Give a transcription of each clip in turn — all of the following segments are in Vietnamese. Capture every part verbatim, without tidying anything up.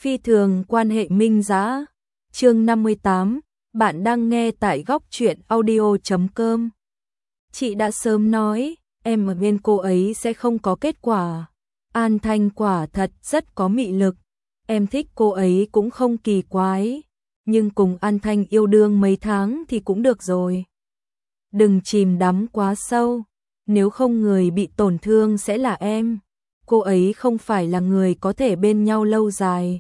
Phi thường quan hệ minh dã. Chương năm mươi tám, bạn đang nghe tại góc truyện audio chấm com. Chị đã sớm nói, em ở bên cô ấy sẽ không có kết quả. An Thanh quả thật rất có mị lực, em thích cô ấy cũng không kỳ quái, nhưng cùng An Thanh yêu đương mấy tháng thì cũng được rồi. Đừng chìm đắm quá sâu, nếu không người bị tổn thương sẽ là em. Cô ấy không phải là người có thể bên nhau lâu dài.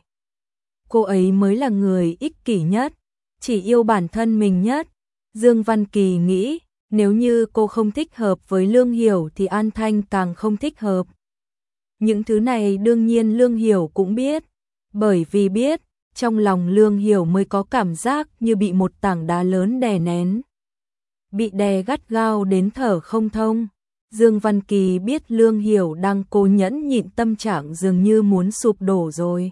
Cô ấy mới là người ích kỷ nhất, chỉ yêu bản thân mình nhất. Dương Văn Kỳ nghĩ, nếu như cô không thích hợp với Lương Hiểu thì An Thanh càng không thích hợp. Những thứ này đương nhiên Lương Hiểu cũng biết, bởi vì biết, trong lòng Lương Hiểu mới có cảm giác như bị một tảng đá lớn đè nén. Bị đè gắt gao đến thở không thông. Dương Văn Kỳ biết Lương Hiểu đang cố nhẫn nhịn, tâm trạng dường như muốn sụp đổ rồi.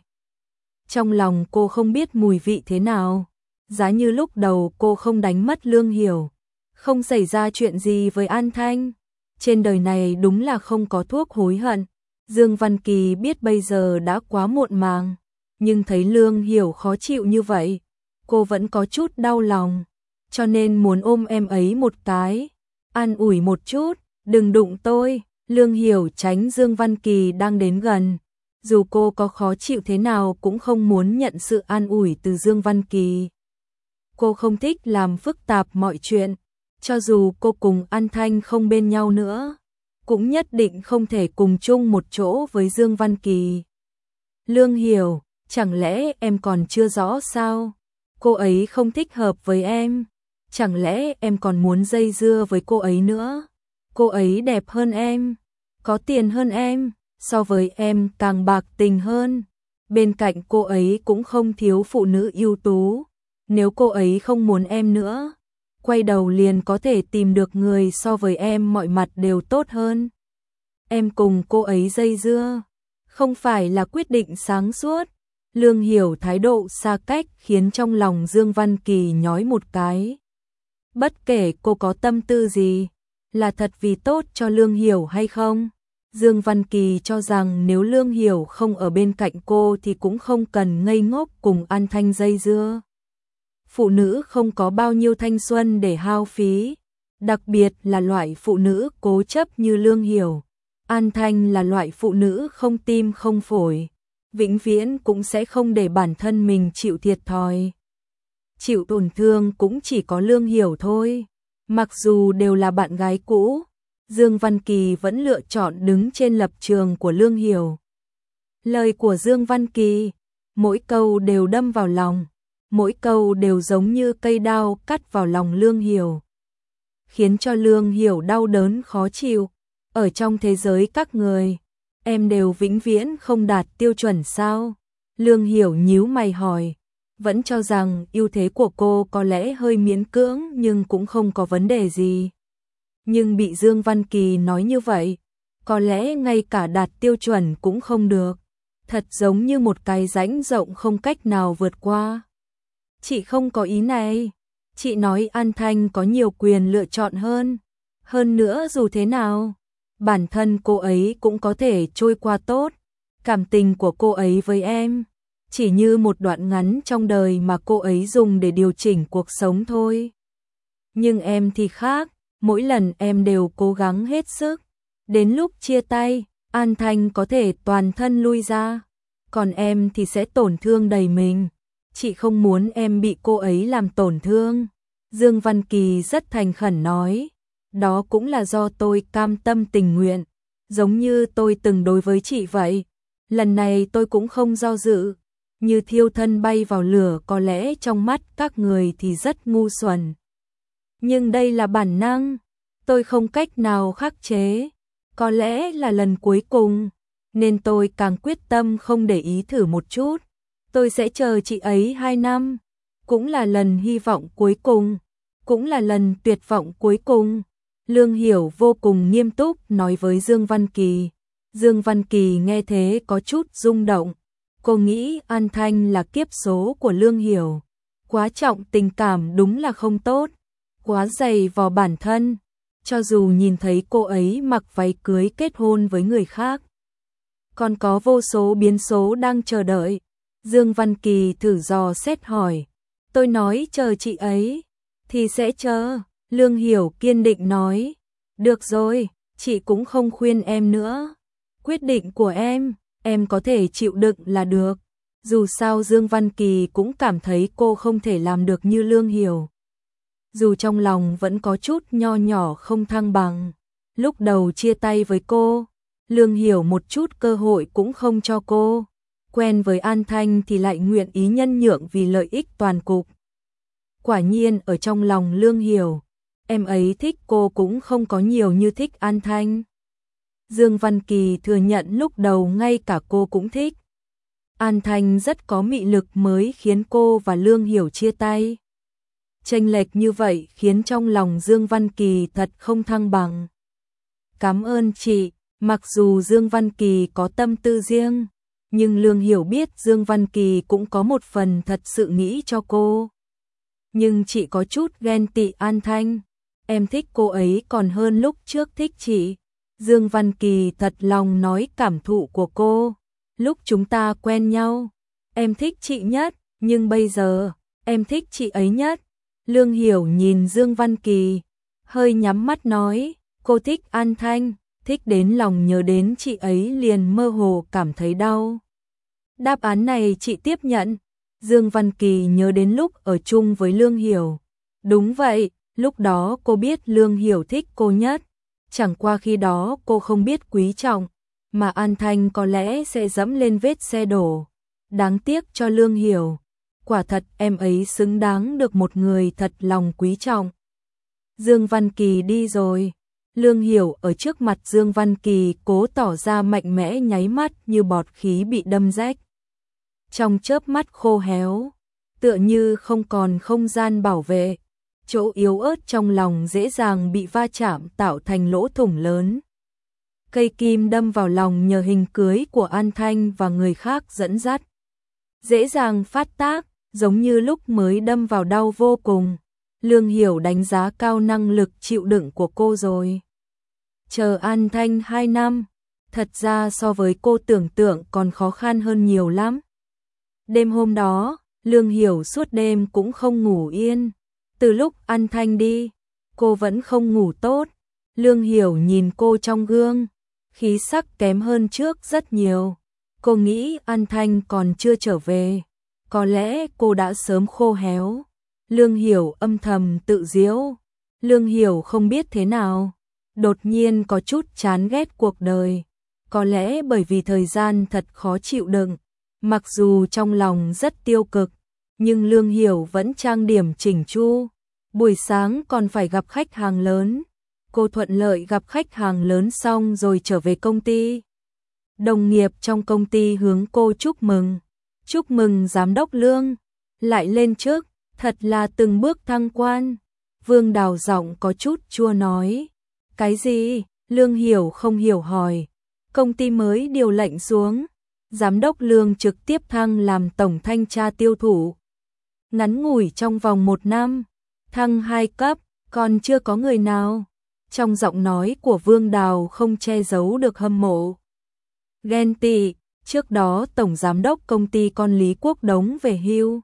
Trong lòng cô không biết mùi vị thế nào. Giá như lúc đầu cô không đánh mất Lương Hiểu, không xảy ra chuyện gì với An Thanh, trên đời này đúng là không có thuốc hối hận. Dương Văn Kỳ biết bây giờ đã quá muộn màng, nhưng thấy Lương Hiểu khó chịu như vậy, cô vẫn có chút đau lòng, cho nên muốn ôm em ấy một cái, an ủi một chút. Đừng đụng tôi. Lương Hiểu tránh Dương Văn Kỳ đang đến gần. Dù cô có khó chịu thế nào cũng không muốn nhận sự an ủi từ Dương Văn Kỳ. Cô không thích làm phức tạp mọi chuyện. Cho dù cô cùng An Thanh không bên nhau nữa, cũng nhất định không thể cùng chung một chỗ với Dương Văn Kỳ. Lương Hiểu, chẳng lẽ em còn chưa rõ sao? Cô ấy không thích hợp với em. Chẳng lẽ em còn muốn dây dưa với cô ấy nữa? Cô ấy đẹp hơn em, có tiền hơn em, so với em càng bạc tình hơn. Bên cạnh cô ấy cũng không thiếu phụ nữ ưu tú. Nếu cô ấy không muốn em nữa, quay đầu liền có thể tìm được người so với em mọi mặt đều tốt hơn. Em cùng cô ấy dây dưa, không phải là quyết định sáng suốt. Lương Hiểu thái độ xa cách khiến trong lòng Dương Văn Kỳ nhói một cái. Bất kể cô có tâm tư gì, là thật vì tốt cho Lương Hiểu hay không? Dương Văn Kỳ cho rằng nếu Lương Hiểu không ở bên cạnh cô thì cũng không cần ngây ngốc cùng An Thanh dây dưa. Phụ nữ không có bao nhiêu thanh xuân để hao phí, đặc biệt là loại phụ nữ cố chấp như Lương Hiểu. An Thanh là loại phụ nữ không tim không phổi, vĩnh viễn cũng sẽ không để bản thân mình chịu thiệt thòi. Chịu tổn thương cũng chỉ có Lương Hiểu thôi. Mặc dù đều là bạn gái cũ, Dương Văn Kỳ vẫn lựa chọn đứng trên lập trường của Lương Hiểu. Lời của Dương Văn Kỳ, mỗi câu đều đâm vào lòng, mỗi câu đều giống như cây đao cắt vào lòng Lương Hiểu, khiến cho Lương Hiểu đau đớn khó chịu. Ở trong thế giới các người, em đều vĩnh viễn không đạt tiêu chuẩn sao? Lương Hiểu nhíu mày hỏi. Vẫn cho rằng ưu thế của cô có lẽ hơi miễn cưỡng nhưng cũng không có vấn đề gì. Nhưng bị Dương Văn Kỳ nói như vậy, có lẽ ngay cả đạt tiêu chuẩn cũng không được. Thật giống như một cái rãnh rộng không cách nào vượt qua. Chị không có ý này. Chị nói An Thanh có nhiều quyền lựa chọn hơn. Hơn nữa dù thế nào, bản thân cô ấy cũng có thể trôi qua tốt. Cảm tình của cô ấy với em chỉ như một đoạn ngắn trong đời mà cô ấy dùng để điều chỉnh cuộc sống thôi. Nhưng em thì khác, mỗi lần em đều cố gắng hết sức. Đến lúc chia tay, An Thanh có thể toàn thân lui ra, còn em thì sẽ tổn thương đầy mình. Chị không muốn em bị cô ấy làm tổn thương. Dương Văn Kỳ rất thành khẩn nói, đó cũng là do tôi cam tâm tình nguyện, giống như tôi từng đối với chị vậy. Lần này tôi cũng không do dự. Như thiêu thân bay vào lửa có lẽ trong mắt các người thì rất ngu xuẩn. Nhưng đây là bản năng, tôi không cách nào khắc chế. Có lẽ là lần cuối cùng, nên tôi càng quyết tâm không để ý thử một chút. Tôi sẽ chờ chị ấy hai năm, cũng là lần hy vọng cuối cùng, cũng là lần tuyệt vọng cuối cùng. Lương Hiểu vô cùng nghiêm túc nói với Dương Văn Kỳ. Dương Văn Kỳ nghe thế có chút rung động. Cô nghĩ An Thanh là kiếp số của Lương Hiểu. Quá trọng tình cảm đúng là không tốt. Quá dày vò bản thân. Cho dù nhìn thấy cô ấy mặc váy cưới kết hôn với người khác, còn có vô số biến số đang chờ đợi. Dương Văn Kỳ thử dò xét hỏi. Tôi nói chờ chị ấy, thì sẽ chờ. Lương Hiểu kiên định nói. Được rồi, chị cũng không khuyên em nữa. Quyết định của em, em có thể chịu đựng là được. Dù sao Dương Văn Kỳ cũng cảm thấy cô không thể làm được như Lương Hiểu. Dù trong lòng vẫn có chút nho nhỏ không thăng bằng. Lúc đầu chia tay với cô, Lương Hiểu một chút cơ hội cũng không cho cô. Quen với An Thanh thì lại nguyện ý nhân nhượng vì lợi ích toàn cục. Quả nhiên ở trong lòng Lương Hiểu, em ấy thích cô cũng không có nhiều như thích An Thanh. Dương Văn Kỳ thừa nhận lúc đầu ngay cả cô cũng thích. An Thanh rất có mị lực mới khiến cô và Lương Hiểu chia tay. Chênh lệch như vậy khiến trong lòng Dương Văn Kỳ thật không thăng bằng. Cảm ơn chị, mặc dù Dương Văn Kỳ có tâm tư riêng, nhưng Lương Hiểu biết Dương Văn Kỳ cũng có một phần thật sự nghĩ cho cô. Nhưng chị có chút ghen tị An Thanh, em thích cô ấy còn hơn lúc trước thích chị. Dương Văn Kỳ thật lòng nói cảm thụ của cô. Lúc chúng ta quen nhau, em thích chị nhất, nhưng bây giờ, em thích chị ấy nhất. Lương Hiểu nhìn Dương Văn Kỳ, hơi nhắm mắt nói, cô thích An Thanh, thích đến lòng nhớ đến chị ấy liền mơ hồ cảm thấy đau. Đáp án này chị tiếp nhận. Dương Văn Kỳ nhớ đến lúc ở chung với Lương Hiểu. Đúng vậy, lúc đó cô biết Lương Hiểu thích cô nhất. Chẳng qua khi đó cô không biết quý trọng, mà An Thanh có lẽ sẽ dẫm lên vết xe đổ. Đáng tiếc cho Lương Hiểu. Quả thật em ấy xứng đáng được một người thật lòng quý trọng. Dương Văn Kỳ đi rồi. Lương Hiểu ở trước mặt Dương Văn Kỳ cố tỏ ra mạnh mẽ nháy mắt như bọt khí bị đâm rách. Trong chớp mắt khô héo, tựa như không còn không gian bảo vệ. Chỗ yếu ớt trong lòng dễ dàng bị va chạm tạo thành lỗ thủng lớn. Cây kim đâm vào lòng nhờ hình cưới của An Thanh và người khác dẫn dắt. Dễ dàng phát tác, giống như lúc mới đâm vào đau vô cùng. Lương Hiểu đánh giá cao năng lực chịu đựng của cô rồi. Chờ An Thanh hai năm, thật ra so với cô tưởng tượng còn khó khăn hơn nhiều lắm. Đêm hôm đó, Lương Hiểu suốt đêm cũng không ngủ yên. Từ lúc An Thanh đi, cô vẫn không ngủ tốt. Lương Hiểu nhìn cô trong gương, khí sắc kém hơn trước rất nhiều. Cô nghĩ An Thanh còn chưa trở về, có lẽ cô đã sớm khô héo. Lương Hiểu âm thầm tự giễu. Lương Hiểu không biết thế nào, đột nhiên có chút chán ghét cuộc đời. Có lẽ bởi vì thời gian thật khó chịu đựng. Mặc dù trong lòng rất tiêu cực, nhưng Lương Hiểu vẫn trang điểm chỉnh chu. Buổi sáng còn phải gặp khách hàng lớn. Cô thuận lợi gặp khách hàng lớn xong rồi trở về công ty. Đồng nghiệp trong công ty hướng cô chúc mừng. Chúc mừng giám đốc Lương, lại lên chức, thật là từng bước thăng quan. Vương Đào giọng có chút chua nói. Cái gì? Lương Hiểu không hiểu hỏi. Công ty mới điều lệnh xuống. Giám đốc Lương trực tiếp thăng làm tổng thanh tra tiêu thụ. Ngắn ngủi trong vòng một năm, thăng hai cấp, còn chưa có người nào. Trong giọng nói của Vương Đào không che giấu được hâm mộ. Ghen tị, trước đó tổng giám đốc công ty con Lý Quốc Đống về hưu.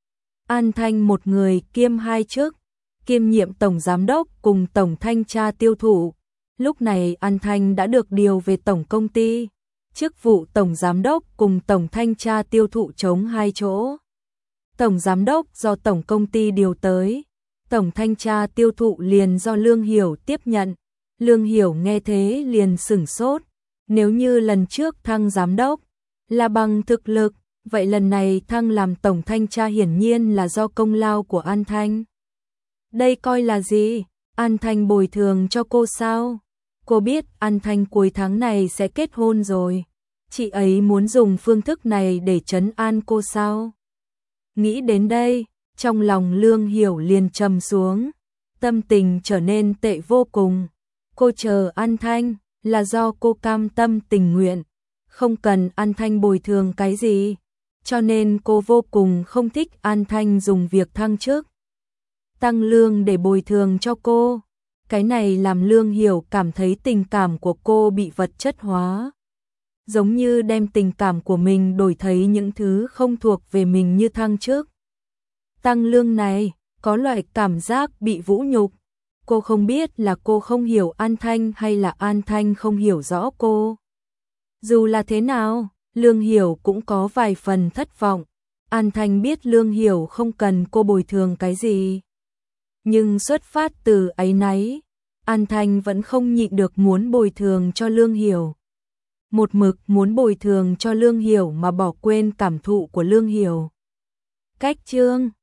An Thanh một người kiêm hai chức, kiêm nhiệm tổng giám đốc cùng tổng thanh tra tiêu thụ. Lúc này An Thanh đã được điều về tổng công ty. Chức vụ tổng giám đốc cùng tổng thanh tra tiêu thụ trống hai chỗ. Tổng giám đốc do tổng công ty điều tới, tổng thanh tra tiêu thụ liền do Lương Hiểu tiếp nhận. Lương Hiểu nghe thế liền sửng sốt. Nếu như lần trước thăng giám đốc là bằng thực lực, vậy lần này thăng làm tổng thanh tra hiển nhiên là do công lao của An Thanh. Đây coi là gì? An Thanh bồi thường cho cô sao? Cô biết An Thanh cuối tháng này sẽ kết hôn rồi. Chị ấy muốn dùng phương thức này để trấn an cô sao? Nghĩ đến đây, trong lòng Lương Hiểu liền trầm xuống. Tâm tình trở nên tệ vô cùng. Cô chờ An Thanh là do cô cam tâm tình nguyện. Không cần An Thanh bồi thường cái gì. Cho nên cô vô cùng không thích An Thanh dùng việc thăng chức, tăng lương để bồi thường cho cô. Cái này làm Lương Hiểu cảm thấy tình cảm của cô bị vật chất hóa. giống như đem tình cảm của mình đổi thấy những thứ không thuộc về mình như thăng chức. Tăng lương này, có loại cảm giác bị vũ nhục. Cô không biết là cô không hiểu An Thanh hay là An Thanh không hiểu rõ cô. Dù là thế nào, Lương Hiểu cũng có vài phần thất vọng. An Thanh biết Lương Hiểu không cần cô bồi thường cái gì. Nhưng xuất phát từ áy náy, An Thanh vẫn không nhịn được muốn bồi thường cho Lương Hiểu. Một mực muốn bồi thường cho Lương Hiểu mà bỏ quên cảm thụ của Lương Hiểu. Cách chương